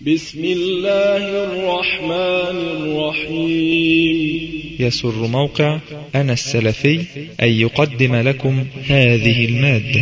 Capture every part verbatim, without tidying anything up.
بسم الله الرحمن الرحيم. يسر موقع أنا السلفي أن يقدم لكم هذه المادة.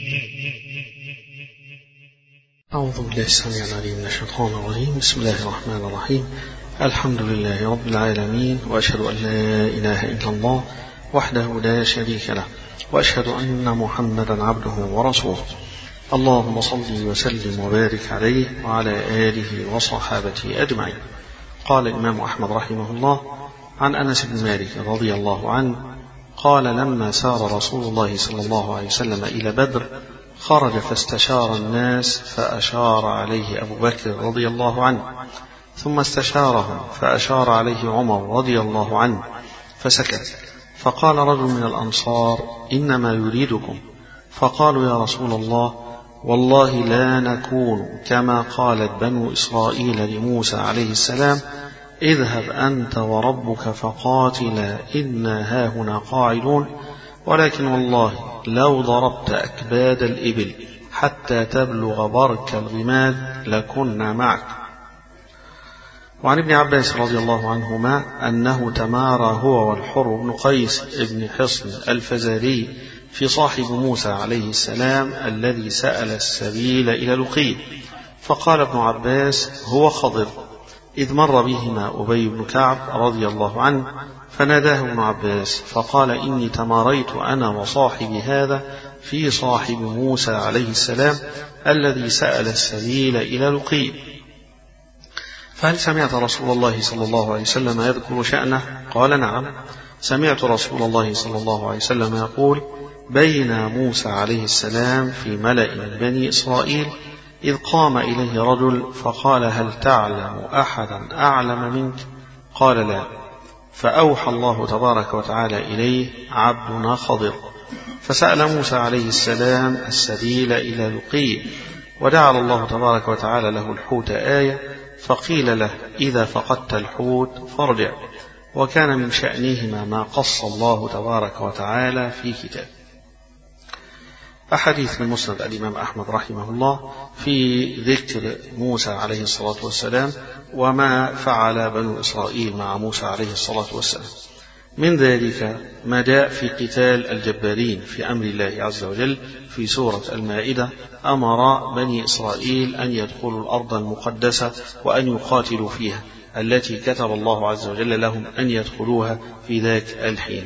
أعوذ بالله السميع العليم من الشيطان الرجيم. بسم الله الرحمن الرحيم. الحمد لله رب العالمين، وأشهد أن لا إله إلا الله وحده لا شريك له، وأشهد أن محمدا عبده ورسوله. اللهم صل وسلم وبارك عليه وعلى آله وصحابته أجمعين. قال الإمام أحمد رحمه الله عن أنس بن مالك رضي الله عنه قال: لما سار رسول الله صلى الله عليه وسلم إلى بدر خرج فاستشار الناس فأشار عليه أبو بكر رضي الله عنه، ثم استشارهم فأشار عليه عمر رضي الله عنه فسكت. فقال رجل من الأنصار: إنما يريدكم. فقالوا: يا رسول الله، والله لا نكون كما قالت بنو إسرائيل لموسى عليه السلام: اذهب أنت وربك فقاتلا إنا هاهنا قاعدون، ولكن والله لو ضربت أكباد الإبل حتى تبلغ برك الغماد لكنا معك. وعن ابن عباس رضي الله عنهما أنه تمارى هو والحر بن قيس بن حصن الفزاري في صاحب موسى عليه السلام الذي سأل السبيل إلى لقيط، فقال ابن عباس: هو خضر، إذ مر بهما أبي بن كعب رضي الله عنه فناداه ابن عباس فقال: إني تماريت أنا وصاحبي هذا في صاحب موسى عليه السلام الذي سأل السبيل إلى لقيط، فهل سمعت رسول الله صلى الله عليه وسلم يذكر شأنه؟ قال: نعم، سمعت رسول الله صلى الله عليه وسلم يقول: بين موسى عليه السلام في ملأ من بني إسرائيل إذ قام إليه رجل فقال: هل تعلم أحدا أعلم منك؟ قال: لا. فأوحى الله تبارك وتعالى إليه: عبدنا خضر. فسأل موسى عليه السلام السبيل إلى لقيط، وجعل الله تبارك وتعالى له الحوت آية، فقيل له: إذا فقدت الحوت فارجع. وكان من شأنهما ما قص الله تبارك وتعالى في كتاب. أحاديث من مسند الإمام أحمد رحمه الله في ذكر موسى عليه الصلاة والسلام وما فعل بنو إسرائيل مع موسى عليه الصلاة والسلام. من ذلك ما جاء في قتال الجبارين في أمر الله عز وجل في سورة المائدة: أمر بني إسرائيل أن يدخلوا الأرض المقدسة وأن يقاتلوا فيها التي كتب الله عز وجل لهم أن يدخلوها في ذاك الحين.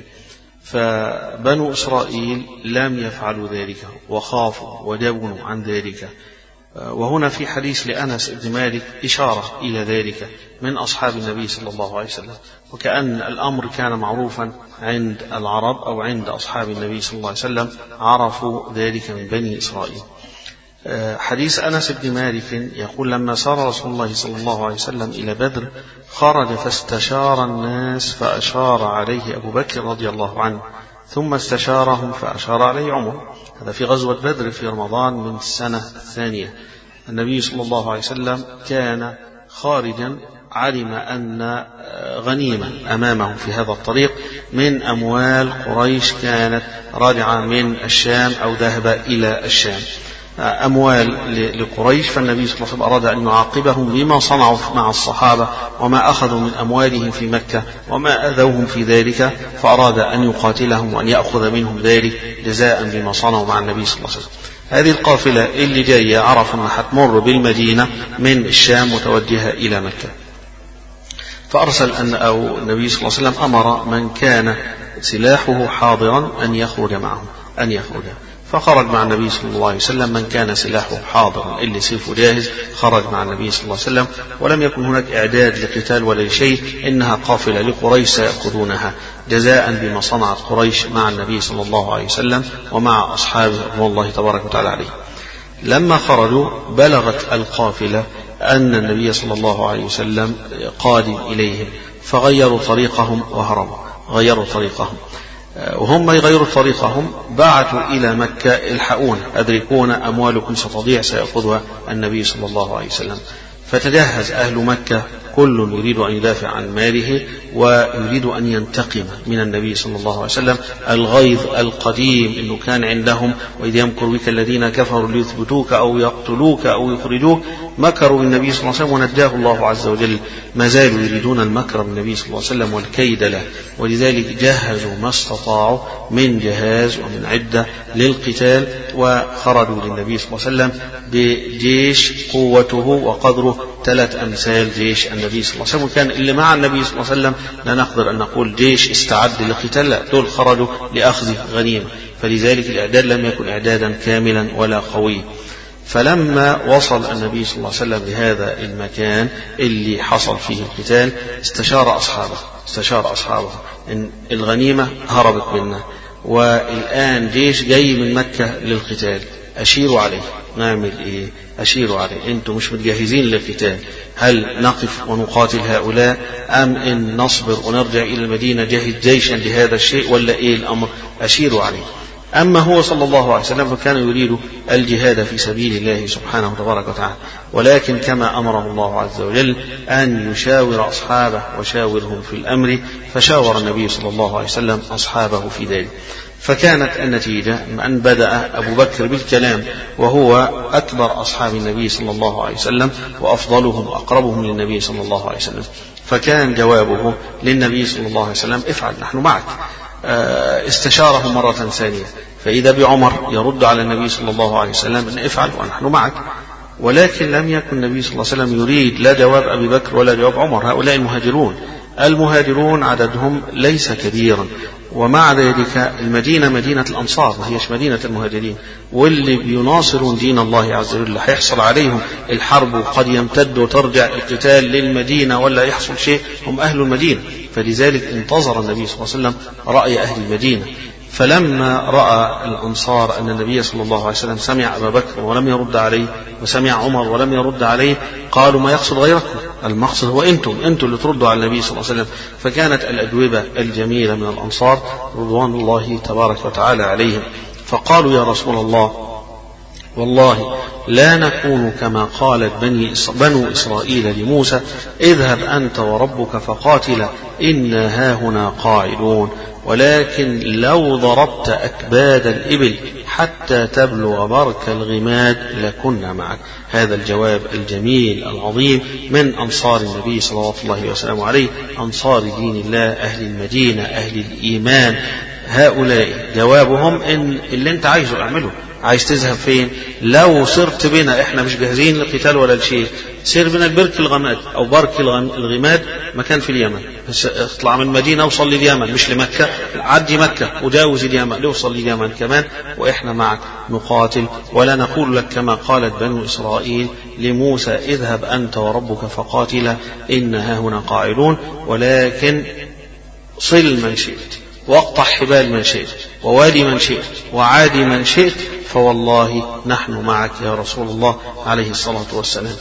فبنو إسرائيل لم يفعلوا ذلك وخافوا وجبنوا عن ذلك. وهنا في حديث لأنس بن مالك إشارة إلى ذلك من أصحاب النبي صلى الله عليه وسلم، وكأن الأمر كان معروفا عند العرب أو عند أصحاب النبي صلى الله عليه وسلم، عرفوا ذلك من بني إسرائيل. حديث أنس بن مالك يقول: لما سار رسول الله صلى الله عليه وسلم إلى بدر خرج فاستشار الناس فأشار عليه أبو بكر رضي الله عنه، ثم استشارهم فأشار عليه عمر. هذا في غزوة بدر في رمضان من السنة الثانية. النبي صلى الله عليه وسلم كان خارجا، علم أن غنيمة أمامه في هذا الطريق من أموال قريش كانت راجعة من الشام أو ذهب إلى الشام، أموال لقريش. فالنبي صلى الله عليه وسلم أراد أن يعاقبهم بما صنعوا مع الصحابة وما أخذوا من أموالهم في مكة وما أذوهم في ذلك، فأراد أن يقاتلهم وأن يأخذ منهم ذلك جزاء بما صنعوا مع النبي صلى الله عليه وسلم. هذه القافلة اللي جاية عرف أنها حتمر بالمدينة من الشام متوجهة إلى مكة، فأرسل أن أو النبي صلى الله عليه وسلم أمر من كان سلاحه حاضرا أن يخرج معه أن يخرج فخرج مع النبي صلى الله عليه وسلم من كان سلاحه حاضرا، اللي سيفه جاهز خرج مع النبي صلى الله عليه وسلم، ولم يكن هناك إعداد لقتال ولا شيء، إنها قافلة لقريش سيأخذونها جزاء بما صنعت قريش مع النبي صلى الله عليه وسلم ومع أصحابه رضوان الله تبارك وتعالى عليه. لما خرجوا بلغت القافلة أن النبي صلى الله عليه وسلم قادم إليهم، فغيروا طريقهم وهربوا. غيروا طريقهم وهم يغيروا طريقهم بعثوا إلى مكة: الحقون، أدركون، أموالكم ستضيع، سيأخذها النبي صلى الله عليه وسلم. فتجهز أهل مكة كل يريد أن يدافع عن ماله ويريد أن ينتقم من النبي صلى الله عليه وسلم. الغيظ القديم إنه كان عندهم وإذ يمكر بك الذين كفروا ليثبتوك أو يقتلوك أو يخرجوك، مكروا بالنبي صلى الله عليه وسلم ونجاه الله عز وجل. ما زالوا يريدون المكر بالنبي صلى الله عليه وسلم والكيد له، ولذلك جهزوا ما استطاعوا من جهاز ومن عدة للقتال، وخرجوا للنبي صلى الله عليه وسلم بجيش قوته وقدره ثلاث أمثال جيش النبي صلى الله عليه وسلم. كان اللي مع النبي صلى الله عليه وسلم لا نقدر أن نقول جيش استعد للقتال، لا، دول خرجوا لأخذ غنيمة، فلذلك الإعداد لم يكن إعدادا كاملا ولا قوي. فلما وصل النبي صلى الله عليه وسلم لهذا المكان اللي حصل فيه القتال استشار أصحابه استشار أصحابه إن الغنيمة هربت منا والآن جيش جاي من مكة للقتال، أشيروا عليه، نعمل إيه؟ أشيروا عليه، أنتم مش متجهزين للقتال، هل نقف ونقاتل هؤلاء أم إن نصبر ونرجع إلى المدينة جهز جيشا لهذا الشيء ولا إيه الأمر؟ أشيروا عليه. أما هو صلى الله عليه وسلم فكان يريد الجهاد في سبيل الله سبحانه تبارك وتعالى، ولكن كما أمره الله عز وجل أن يشاور أصحابه وشاورهم في الأمر، فشاور النبي صلى الله عليه وسلم أصحابه في ذلك. فكانت النتيجة أن بدأ أبو بكر بالكلام وهو أكبر أصحاب النبي صلى الله عليه وسلم وأفضلهم وأقربهم للنبي صلى الله عليه وسلم، فكان جوابه للنبي صلى الله عليه وسلم افعل نحن معك. استشاره مرة ثانية، فإذا بعمر يرد على النبي صلى الله عليه وسلم أن افعل ونحن معك، ولكن لم يكن النبي صلى الله عليه وسلم يريد لا جواب أبي بكر ولا جواب عمر. هؤلاء المهاجرون المهاجرون عددهم ليس كبيرا، ومع ذلك المدينة مدينة الأنصار ما هيش مدينة المهاجرين، واللي بيناصرون دين الله عز وجل هيحصل عليهم الحرب وقد يمتد وترجع القتال للمدينة ولا يحصل شيء، هم أهل المدينة. فلذلك انتظر النبي صلى الله عليه وسلم رأي أهل المدينة، فلما رأى الأنصار أن النبي صلى الله عليه وسلم سمع أبا بكر ولم يرد عليه وسمع عمر ولم يرد عليه قالوا ما يقصد غيركم، المقصد هو أنتم أنتم اللي تردوا على النبي صلى الله عليه وسلم. فكانت الأجوبة الجميلة من الأنصار رضوان الله تبارك وتعالى عليهم، فقالوا يا رسول الله والله لا نكون كما قالت بني بنو إسرائيل لموسى اذهب أنت وربك فقاتلا إنا هاهنا قاعدون، ولكن لو ضربت أكباد الإبل حتى تبلغ برك الغماد لكنا معك. هذا الجواب الجميل العظيم من أنصار النبي صلى الله وسلم عليه، أنصار دين الله، أهل المدينة، أهل الإيمان. هؤلاء جوابهم إن اللي أنت عايزه اعمله، عايز تذهب فين؟ لو صرت بنا احنا مش جاهزين للقتال ولا لشيء، سير بنا البرك الغماد او برك الغماد مكان في اليمن، بس اطلع من المدينه وصل لليمن مش لمكه، عدي مكه وجاوز اليمن لوصل لليمن كمان واحنا معك نقاتل، ولا نقول لك كما قالت بنو اسرائيل لموسى اذهب انت وربك فقاتلا إن هاهنا قاعدون، ولكن صل من شئت واقطع حبال من شئت ووادي من شئت وعادي من شئت فوالله نحن معك يا رسول الله عليه الصلاة والسلام.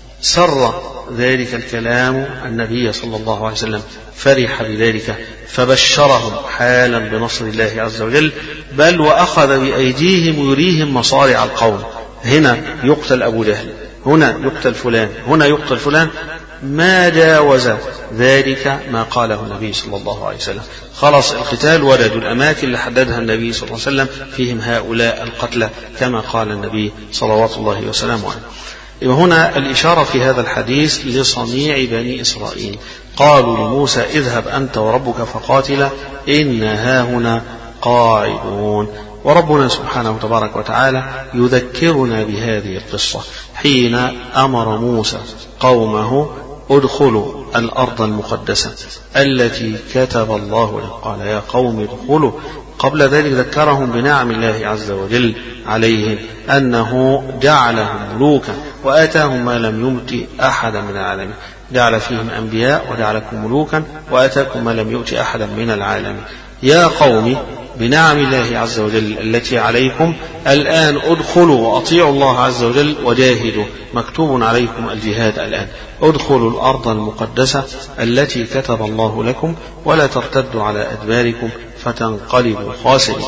سر ذلك الكلام النبي صلى الله عليه وسلم، فرح بذلك فبشرهم حالا بنصر الله عز وجل، بل وأخذ بأيديهم يريهم مصارع القوم، هنا يقتل أبو جهل، هنا يقتل فلان، هنا يقتل فلان، ما جاوز ذلك ما قاله النبي صلى الله عليه وسلم. خلص القتال وردوا الأماكن اللي حددها النبي صلى الله عليه وسلم فيهم هؤلاء القتلى كما قال النبي صلوات الله وسلامه عليه. هنا الإشارة في هذا الحديث لصنيع بني إسرائيل، قالوا لموسى اذهب أنت وربك فقاتلا إن هاهنا قاعدون. وربنا سبحانه تبارك وتعالى يذكرنا بهذه القصة حين أمر موسى قومه ادخلوا الأرض المقدسة التي كتب الله له، قال يا قوم ادخلوا. قبل ذلك ذكرهم بنعم الله عز وجل عليهم أنه جعلهم ملوكا وآتاهم ما لم يؤت أحدا من العالمين، جعل فيهم أنبياء وجعلكم ملوكا وآتاكم ما لم يؤت أحدا من العالمين. يا قوم بنعم الله عز وجل التي عليكم الآن ادخلوا وأطيعوا الله عز وجل وجاهدوا، مكتوب عليكم الجهاد الآن، ادخلوا الأرض المقدسة التي كتب الله لكم ولا ترتدوا على أدباركم فتنقلبوا خاسرين.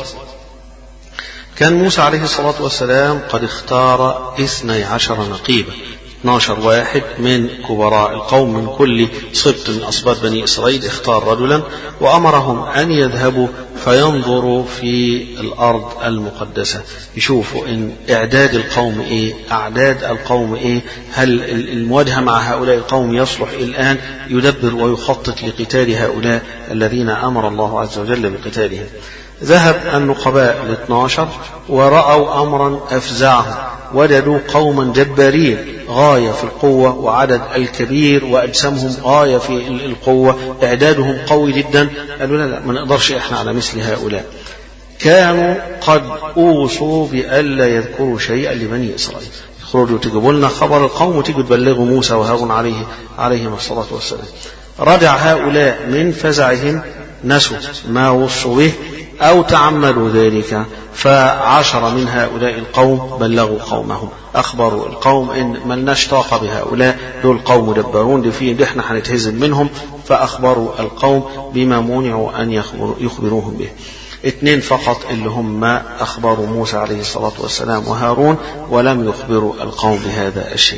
كان موسى عليه الصلاة والسلام قد اختار اثني عشر نقيبا، اثناشر واحد من كبراء القوم من كل سبط من أسباط بني إسرائيل اختار رجلا وأمرهم أن يذهبوا فينظروا في الأرض المقدسة، يشوفوا إن إعداد القوم إيه، أعداد القوم إيه، هل المواجهة مع هؤلاء القوم يصلح الآن يدبر ويخطط لقتال هؤلاء الذين أمر الله عز وجل بقتالهم. ذهب النقباء الاثناشر ورأوا أمرا أفزعهم، وجدوا قوما جبارين غاية في القوة وعدد الكبير وأجسامهم غاية في القوة، إعدادهم قوي جدا. قالوا لا لا ما نقدرش إحنا على مثل هؤلاء. كانوا قد أوصوا بألا يذكروا شيئا لبني إسرائيل، خرجوا تجيبوا لنا خبر القوم وتيجوا تبلغوا موسى وهارون عليه عليهم الصلاة والسلام. رجع هؤلاء من فزعهم، نسوا ما وصوا به أو تعمدوا ذلك، فعشر من هؤلاء القوم بلغوا قومهم، أخبروا القوم إن ملناش طاقة بهؤلاء، دول قوم دبرون دي فيه دي احنا هنتهزم منهم، فأخبروا القوم بما منعوا أن يخبروهم به. اثنين فقط اللي هم أخبروا موسى عليه الصلاة والسلام وهارون، ولم يخبروا القوم بهذا الشيء.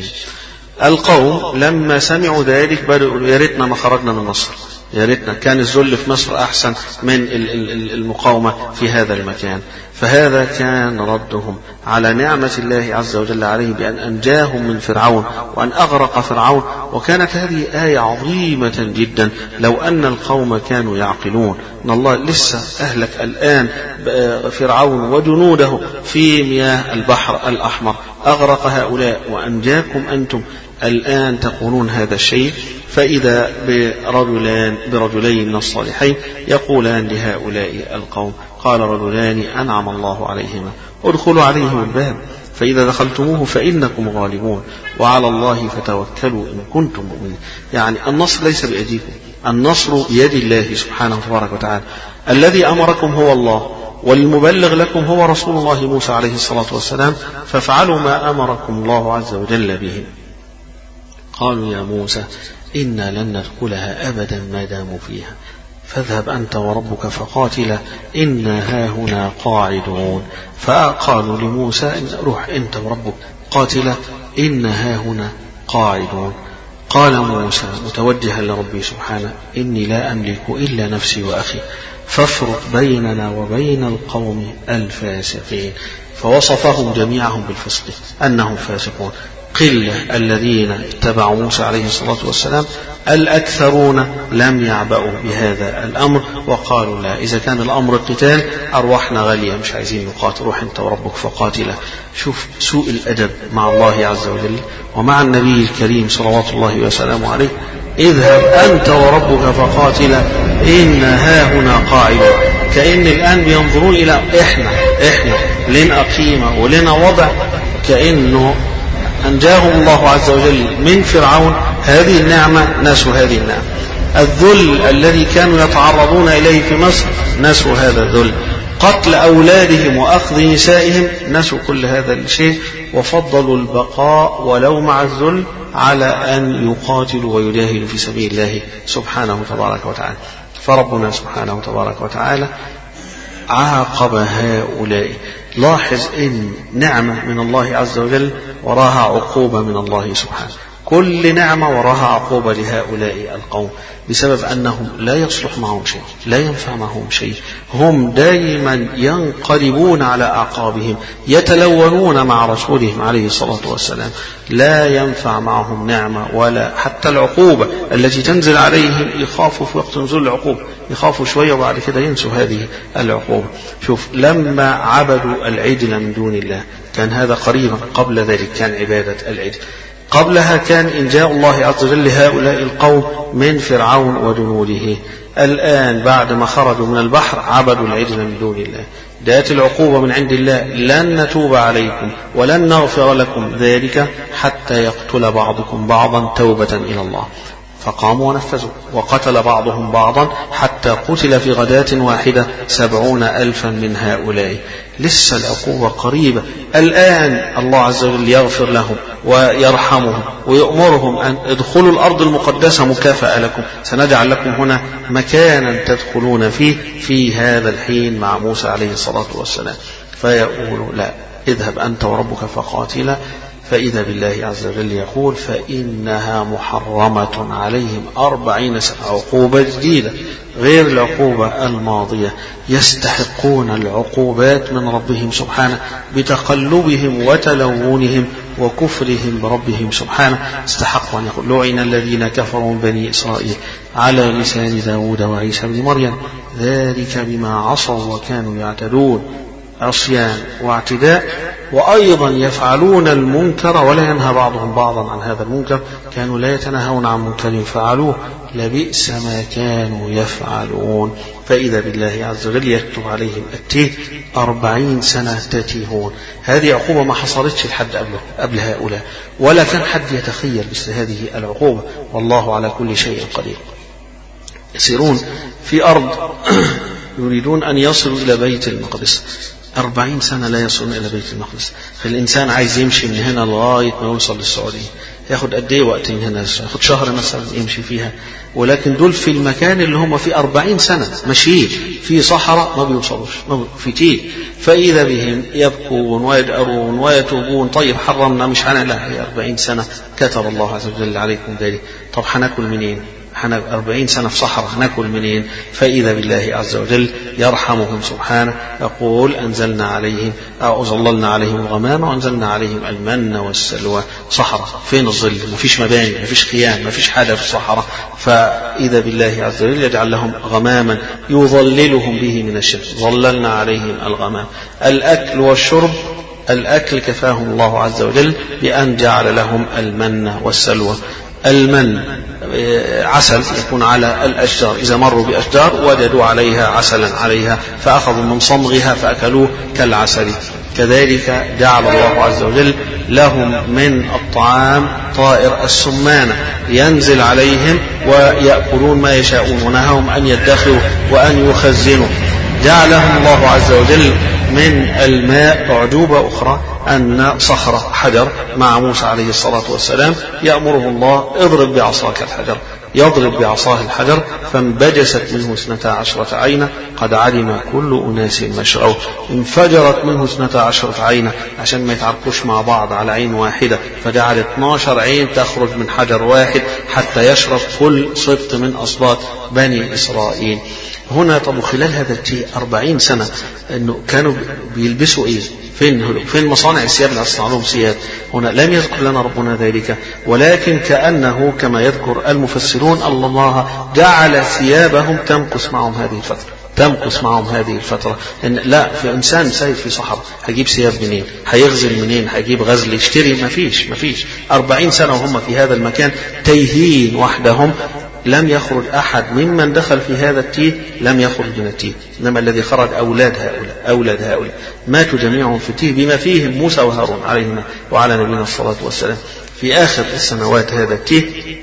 القوم لما سمعوا ذلك بدأوا يا ريتنا ما خرجنا من مصر، يا ريتنا كان الذل في مصر أحسن من المقاومة في هذا المكان. فهذا كان ردهم على نعمة الله عز وجل عليه بأن أنجاهم من فرعون وأن أغرق فرعون. وكانت هذه آية عظيمة جدا لو أن القوم كانوا يعقلون أن الله لسه أهلك الآن فرعون وجنوده في مياه البحر الأحمر، أغرق هؤلاء وأنجاكم أنتم الآن تقولون هذا الشيء. فإذا برجلان برجلين من الصالحين يقولان لهؤلاء القوم قال رجلان أنعم الله عليهما ادخلوا عليهم الباب فإذا دخلتموه فإنكم غالبون وعلى الله فتوكلوا إن كنتم مؤمنين. يعني النصر ليس بأيديكم، النصر بيد الله سبحانه وتبارك وتعالى. الذي أمركم هو الله، والمبلغ لكم هو رسول الله موسى عليه الصلاة والسلام، فافعلوا ما أمركم الله عز وجل به. قالوا يا موسى إنا لن ندخلها أبدا ما داموا فيها فاذهب أنت وربك فقاتلا إنا هاهنا قاعدون. فقالوا لموسى روح أنت وربك قاتلا إنا هاهنا قاعدون. قال موسى متوجها لربي سبحانه إني لا أملك إلا نفسي وأخي فافرق بيننا وبين القوم الفاسقين. فوصفهم جميعهم بالفسق أنهم فاسقون. قلة الذين اتبعوا موسى عليه الصلاة والسلام، الأكثرون لم يعبأوا بهذا الأمر وقالوا لا، إذا كان الأمر قتال أرواحنا غالية مش عايزين نقاتل، روح أنت وربك فقاتلا. شوف سوء الأدب مع الله عز وجل ومع النبي الكريم صلوات الله وسلامه عليه. اذهب أنت وربك فقاتلا إن هاهنا قاعدون. كأن الآن بينظرون إلى إحنا إحنا لنا قيمة ولنا وضع، كأنه أنجاهم الله عز وجل من فرعون هذه النعمة، نسوا هذه النعمة. الذل الذي كانوا يتعرضون إليه في مصر نسوا هذا الذل. قتل أولادهم وأخذ نسائهم نسوا كل هذا الشيء، وفضلوا البقاء ولو مع الذل على أن يقاتلوا ويجاهدوا في سبيل الله سبحانه تبارك وتعالى. فربنا سبحانه تبارك وتعالى عاقب هؤلاء. لاحظ إن نعمة من الله عز وجل وراها عقوبة من الله سبحانه، كل نعمة وراها عقوبة لهؤلاء القوم بسبب أنهم لا يصلح معهم شيء، لا ينفع معهم شيء. هم دائما ينقلبون على أعقابهم، يتلونون مع رسولهم عليه الصلاة والسلام، لا ينفع معهم نعمة ولا حتى العقوبة التي تنزل عليهم. يخافوا في وقت نزول العقوبة، يخافوا شوية وبعد كده ينسوا هذه العقوبة. شوف لما عبدوا العجل من دون الله كان هذا قريبا، قبل ذلك كان عبادة العجل، قبلها كان إنجاء الله عز وجل لهؤلاء القوم من فرعون وجنوده. الآن بعد ما خرجوا من البحر عبدوا العجل من دون الله. جاءت العقوبة من عند الله لن نتوب عليكم ولن نغفر لكم ذلك حتى يقتل بعضكم بعضا توبة إلى الله. فقاموا ونفذوا وقتل بعضهم بعضا حتى قتل في غداة واحدة سبعون ألفا من هؤلاء. لسه العقوبة قريبة. الآن الله عز وجل يغفر لهم ويرحمهم ويأمرهم أن ادخلوا الأرض المقدسة مكافأة لكم، سنجعل لكم هنا مكانا تدخلون فيه في هذا الحين مع موسى عليه الصلاة والسلام. فيقول لا، اذهب أنت وربك فقاتلا فإذا بالله عز وجل يقول فإنها محرمة عليهم أربعين سنة، عقوبة جديدة غير العقوبة الماضية، يستحقون العقوبات من ربهم سبحانه بتقلبهم وتلونهم وكفرهم بربهم سبحانه. استحقوا أن يقول لعن الذين كفروا من بني إسرائيل على لسان داود وعيسى بن مريم ذلك بما عصوا وكانوا يعتدون، عصيان واعتداء. وأيضا يفعلون المنكر ولا ينهى بعضهم بعضا عن هذا المنكر، كانوا لا يتناهون عن منكر فعلوه لبئس ما كانوا يفعلون. فإذا بالله عز وجل يكتب عليهم التيه أربعين سنة تتيهون. هذه عقوبة ما حصلتش لحد قبله قبل هؤلاء، ولا كان حد يتخيل مثل هذه العقوبة، والله على كل شيء قدير. يسيرون في أرض يريدون أن يصلوا إلى بيت المقدس، أربعين سنة لا يصلون إلى بيت المقدس. فالإنسان عايز يمشي من هنا لغاية ما يوصل للسعودية ياخد قد ايه وقت من هنا؟ ياخد شهر مثلا يمشي فيها، ولكن دول في المكان اللي هم في أربعين سنة ماشيين في صحراء ما بيوصلوش في تيه. فإذا بهم يبكون ويدأرون ويتوبون. طيب حرمنا مش هنعمل، لا هي أربعين سنة كتب الله عز وجل عليكم ذلك. طب هناكل منين؟ أربعين سنة في صحراء هناكل منين؟ فإذا بالله عز وجل يرحمهم سبحانه يقول أنزلنا عليهم أو ظللنا عليهم الغمام وأنزلنا عليهم المن والسلوى. صحراء فين الظل؟ ما فيش مباني، ما فيش خيام، ما فيش حاجة في الصحراء. فإذا بالله عز وجل يجعل لهم غماما يظللهم به من الشمس. ظللنا عليهم الغمام. الأكل والشرب، الأكل كفاهم الله عز وجل بأن جعل لهم المن والسلوى. المن عسل يكون على الأشجار، إذا مروا بأشجار وجدوا عليها عسلا عليها فأخذوا من صمغها فأكلوه كالعسل. كذلك جعل الله عز وجل لهم من الطعام طائر السمانة ينزل عليهم ويأكلون ما يشاءون، ونهاهم أن يدخروا وأن يخزنوا. جعلهم الله عز وجل من الماء أعجوبة أخرى أن صخرة حجر مع موسى عليه الصلاة والسلام يأمره الله اضرب بعصاك الحجر، يضرب بعصاه الحجر فانبجست منه اثنتا عشرة عينا قد علم كل أناس مشربهم. انفجرت منه اثنتا عشرة عينا عشان ما يتعرقوش مع بعض على عين واحدة، فجعل اثناشر عين تخرج من حجر واحد حتى يشرب كل سبط من أسباط بني إسرائيل. هنا طب خلال هذا التيه أربعين سنة أنه كانوا بيلبسوا إيه؟ فين فين مصانع الثياب اللي أصنع لهم ثياب؟ هنا لم يذكر لنا ربنا ذلك، ولكن كأنه كما يذكر المفسرون الله جعل ثيابهم تمكث معهم هذه الفترة، تمكث معهم هذه الفترة. إن لا في إنسان سايب في صحراء هيجيب ثياب منين؟ هيغزل منين؟ هيجيب غزل يشتري؟ ما فيش ما فيش أربعين سنة وهم في هذا المكان تيهين وحدهم. لم يخرج أحد ممن دخل في هذا التيه، لم يخرج من التيه، إنما الذي خرج أولاد هؤلاء أولاد هؤلاء ماتوا جميعهم في التيه بما فيهم موسى وهارون عليهما وعلى نبينا الصلاة والسلام. في آخر السنوات هذا التيه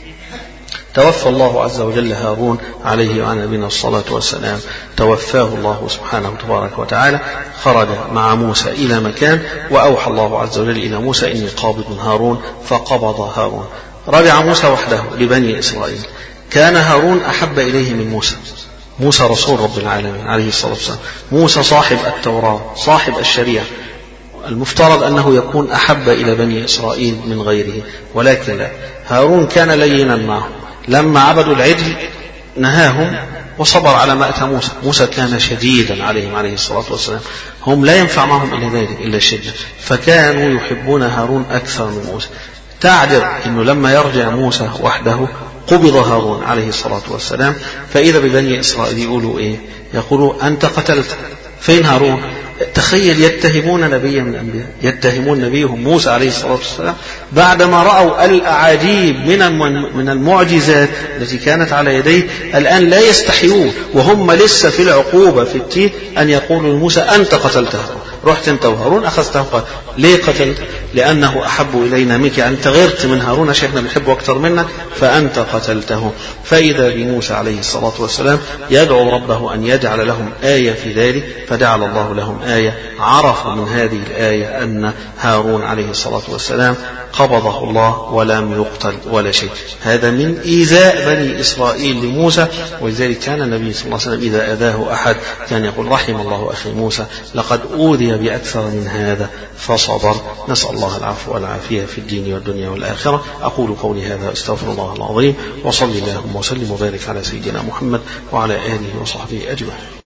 توفى الله عز وجل هارون عليه وعلى نبينا الصلاة والسلام، توفاه الله سبحانه تبارك وتعالى. خرج مع موسى إلى مكان وأوحى الله عز وجل إلى موسى إني قابض هارون فقبض هارون. رجع موسى وحده لبني إسرائيل. كان هارون أحب إليه من موسى. موسى رسول رب العالمين عليه الصلاة والسلام، موسى صاحب التوراة صاحب الشريعة، المفترض أنه يكون أحب إلى بني إسرائيل من غيره، ولكن لا، هارون كان لينا معه. لما عبدوا العجل نهاهم وصبر على ما أتى موسى. موسى كان شديدا عليهم عليه الصلاة والسلام، هم لا ينفع معهم إلا ذلك إلا الشدة، فكانوا يحبون هارون أكثر من موسى. تعجب أنه لما يرجع موسى وحده قبض هارون عليه الصلاة والسلام. فإذا ببني إسرائيل يقولوا إيه؟ يقولوا أنت قتلت. فين هارون؟ تخيل يتهمون نبيا من الأنبياء، يتهمون نبيهم موسى عليه الصلاة والسلام بعدما رأوا الأعاجيب من من المعجزات التي كانت على يديه. الآن لا يستحيون وهم لسه في العقوبة في التيه أن يقولوا لموسى أنت قتلت هارون، رحت أنت وهارون أخذته. قال ليه قتلت؟ لأنه أحب إلينا منك، يعني أنت غيرت من هارون عشان احنا بنحبه أكثر منك فأنت قتلته. فإذا بموسى عليه الصلاة والسلام يدعو ربه أن يجعل لهم آية في ذلك، فجعل الله لهم آية. عرفوا من هذه الآية أن هارون عليه الصلاة والسلام قبضه الله ولم يقتل ولا شيء. هذا من إيذاء بني إسرائيل لموسى، ولذلك كان النبي صلى الله عليه وسلم إذا أذاه أحد كان يقول رحم الله أخي موسى لقد أوذي رضي بأكثر من هذا فصبر. نسأل الله العفو والعافية في الدين والدنيا والآخرة. أقول قولي هذا أستغفر الله العظيم، وصلي اللهم وسلم وبارك على سيدنا محمد وعلى آله وصحبه أجمعين.